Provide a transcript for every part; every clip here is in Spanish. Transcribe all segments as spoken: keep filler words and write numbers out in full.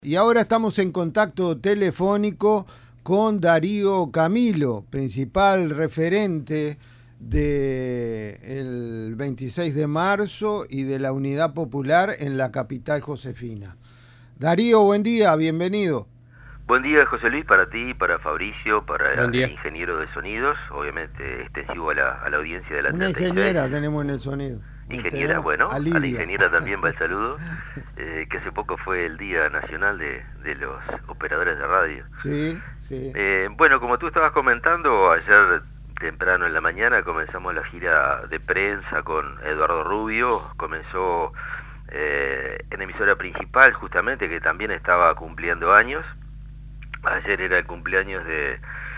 Y ahora estamos en contacto telefónico con Darío Camilo, principal referente del veintiséis de marzo y de la Unidad Popular en la capital josefina. Darío, buen día, bienvenido. Buen día, José Luis, para ti, para Fabricio, para el ingeniero de sonidos, obviamente extensivo a la, a la audiencia de la Una treinta y seis. ingeniera tenemos en el sonido. Ingeniera, bueno, a, a la ingeniera también va el saludo, eh, que hace poco fue el Día Nacional de, de los Operadores de Radio. Sí, sí. Eh, bueno, como tú estabas comentando, ayer temprano en la mañana comenzamos la gira de prensa con Eduardo Rubio, comenzó eh, en emisora principal justamente, que también estaba cumpliendo años. Ayer era el cumpleaños de...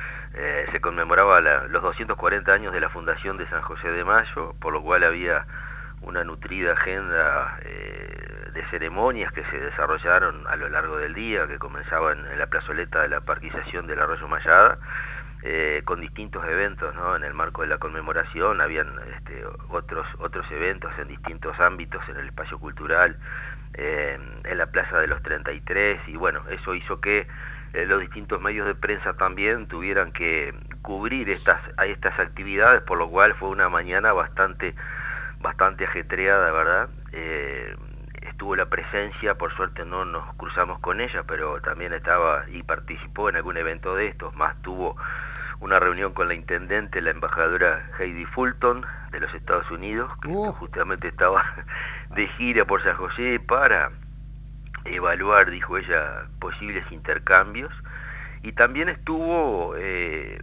Eh, se conmemoraba la, los doscientos cuarenta años de la fundación de San José de Mayo, por lo cual había una nutrida agenda eh, de ceremonias que se desarrollaron a lo largo del día, que comenzaban en la plazoleta de la parquización del Arroyo Mayada, eh, con distintos eventos, ¿no? En el marco de la conmemoración habían este, otros, otros eventos en distintos ámbitos, en el espacio cultural, eh, en la Plaza de los treinta y tres, y bueno, eso hizo que Eh, los distintos medios de prensa también tuvieran que cubrir estas, a estas actividades, por lo cual fue una mañana bastante, bastante ajetreada, ¿verdad? Eh, estuvo la presencia, por suerte no nos cruzamos con ella, pero también estaba y participó en algún evento de estos, más tuvo una reunión con la intendente, la embajadora Heidi Fulton de los Estados Unidos, que uh. justamente estaba de gira por San José para evaluar, dijo ella, posibles intercambios, y también estuvo eh,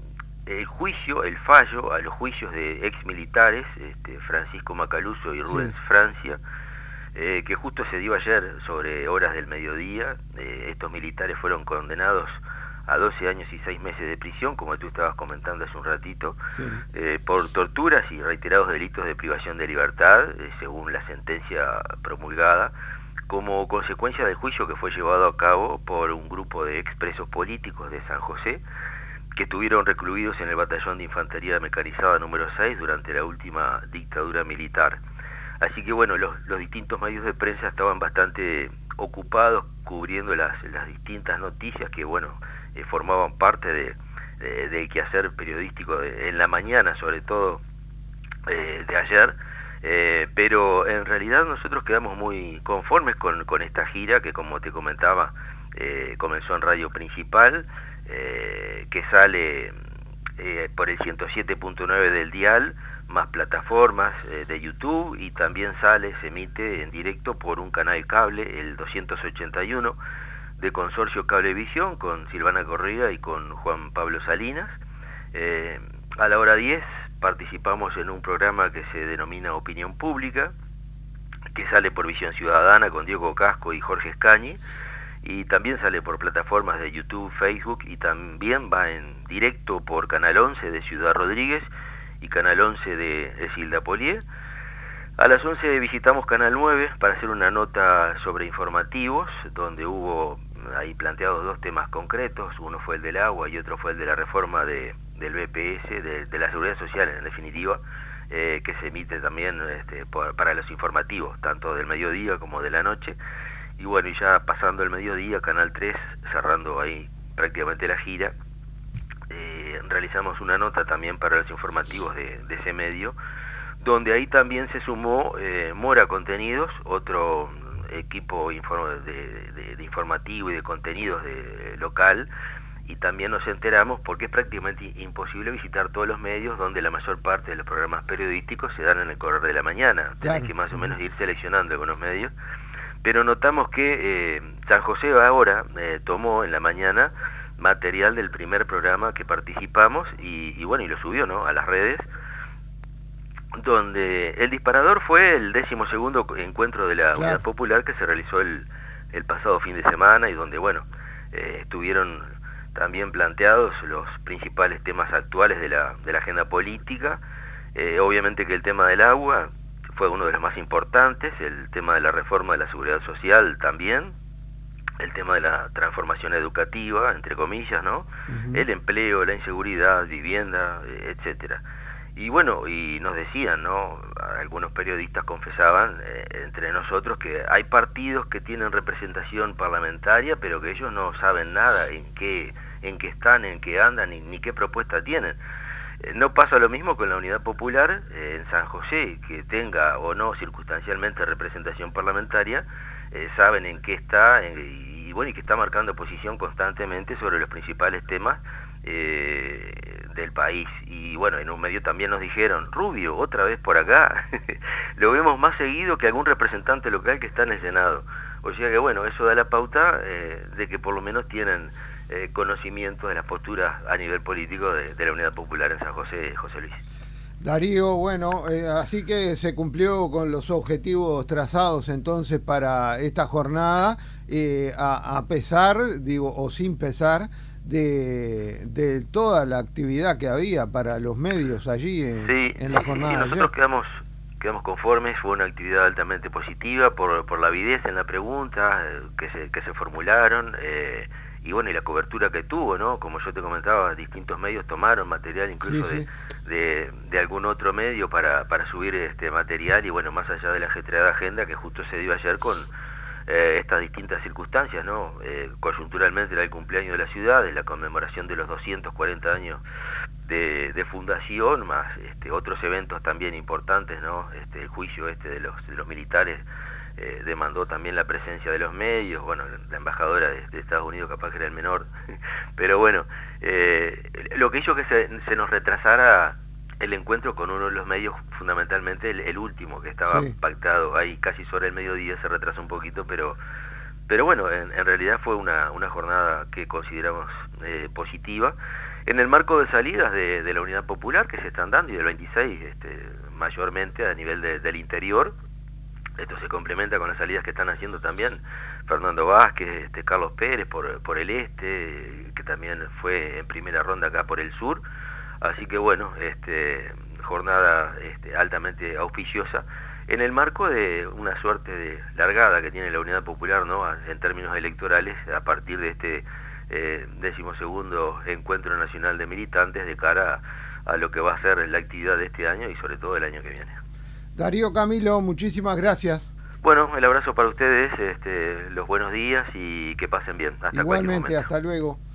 el juicio, el fallo a los juicios de ex militares, este, Francisco Macaluso y Rubens sí. Francia, eh, que justo se dio ayer sobre horas del mediodía. Eh, estos militares fueron condenados a doce años y seis meses de prisión, como tú estabas comentando hace un ratito, sí. eh, por torturas y reiterados delitos de privación de libertad, eh, según la sentencia promulgada, como consecuencia del juicio que fue llevado a cabo por un grupo de expresos políticos de San José, que estuvieron recluidos en el batallón de infantería mecanizada número seis durante la última dictadura militar. Así que bueno, los, los distintos medios de prensa estaban bastante ocupados cubriendo las, las distintas noticias que bueno, eh, formaban parte de, de, del quehacer periodístico de, en la mañana, sobre todo eh, de ayer. Eh, pero en realidad nosotros quedamos muy conformes con, con esta gira que, como te comentaba, eh, comenzó en Radio Principal, eh, que sale eh, por el ciento siete punto nueve del dial, más plataformas eh, de YouTube, y también sale, se emite en directo por un canal cable, el doscientos ochenta y uno de Consorcio Cablevisión, con Silvana Correa y con Juan Pablo Salinas. Eh, a la hora diez participamos en un programa que se denomina Opinión Pública, que sale por Visión Ciudadana con Diego Casco y Jorge Escañi, y también sale por plataformas de YouTube, Facebook, y también va en directo por Canal once de Ciudad Rodríguez y Canal once de Esilda Polié. A las once visitamos Canal nueve para hacer una nota sobre informativos, donde hubo ahí planteados dos temas concretos, uno fue el del agua y otro fue el de la reforma de del B P S, de, de la Seguridad Social en definitiva, eh, que se emite también este, por, para los informativos, tanto del mediodía como de la noche. Y bueno, y ya pasando el mediodía, Canal tres, cerrando ahí prácticamente la gira, eh, realizamos una nota también para los informativos de, de ese medio, donde ahí también se sumó eh, Mora Contenidos, otro equipo de, de, de informativo y de contenidos de, local, y también nos enteramos porque es prácticamente imposible visitar todos los medios donde la mayor parte de los programas periodísticos se dan en el correr de la mañana. Claro. Tenés que más o menos ir seleccionando algunos medios, pero notamos que eh, San José ahora eh, tomó en la mañana material del primer programa que participamos y, y bueno, y lo subió, ¿no?, a las redes, donde el disparador fue el décimo segundo encuentro de la claro. Unidad Popular que se realizó el, el pasado fin de semana, y donde bueno, eh, estuvieron también planteados los principales temas actuales de la, de la agenda política. Eh, obviamente que el tema del agua fue uno de los más importantes, el tema de la reforma de la seguridad social también, el tema de la transformación educativa, entre comillas, ¿no? Uh-huh. El empleo, la inseguridad, vivienda, eh, etcétera. Y bueno, y nos decían, ¿no? Algunos periodistas confesaban eh, entre nosotros que hay partidos que tienen representación parlamentaria, pero que ellos no saben nada en qué, en qué están, en qué andan, ni, ni qué propuesta tienen. Eh, no pasa lo mismo con la Unidad Popular eh, en San José, que tenga o no circunstancialmente representación parlamentaria, eh, saben en qué está en, y, y bueno, y que está marcando posición constantemente sobre los principales temas Eh, del país. Y bueno, en un medio también nos dijeron, Rubio, otra vez por acá, lo vemos más seguido que algún representante local que está en el Senado. O sea que bueno, eso da la pauta eh, de que por lo menos tienen eh, conocimiento de las posturas a nivel político de, de la Unidad Popular en San José, José Luis. Darío, bueno, eh, así que se cumplió con los objetivos trazados entonces para esta jornada, eh, a, a pesar, digo, o sin pesar, De, de toda la actividad que había para los medios allí en, sí, en la sí, jornada sí, de nosotros ayer. quedamos, quedamos conformes, fue una actividad altamente positiva por, por la avidez en la pregunta eh, que, se, que se formularon eh, y bueno, y la cobertura que tuvo, ¿no? Como yo te comentaba, distintos medios tomaron material incluso Sí, sí. De, de, de algún otro medio para, para subir este material y bueno, más allá de la ajetreada agenda que justo se dio ayer con Eh, estas distintas circunstancias, ¿no? Eh, coyunturalmente era el cumpleaños de la ciudad, de la conmemoración de los doscientos cuarenta años de, de fundación, más este, otros eventos también importantes, ¿no? Este, el juicio este de los, de los militares eh, demandó también la presencia de los medios, bueno, la embajadora de, de Estados Unidos capaz que era el menor, pero bueno, eh, lo que hizo que se, se nos retrasara el encuentro con uno de los medios, fundamentalmente el, el último, que estaba Sí. pactado ahí casi sobre el mediodía, se retrasó un poquito, pero pero bueno, en, en realidad fue una, una jornada que consideramos eh, positiva, en el marco de salidas de, de la Unidad Popular que se están dando, y del veintiséis este, mayormente a nivel de, del interior. Esto se complementa con las salidas que están haciendo también Fernando Vázquez, este, Carlos Pérez por, por el este, que también fue en primera ronda acá por el sur. Así que bueno, este, jornada este, altamente auspiciosa en el marco de una suerte de largada que tiene la Unidad Popular, ¿no? En términos electorales, a partir de este eh, decimosegundo encuentro nacional de militantes de cara a, a lo que va a ser la actividad de este año y sobre todo el año que viene. Darío, Camilo, muchísimas gracias. Bueno, el abrazo para ustedes, este, los buenos días y que pasen bien. Hasta cualquier Igualmente, momento. hasta luego.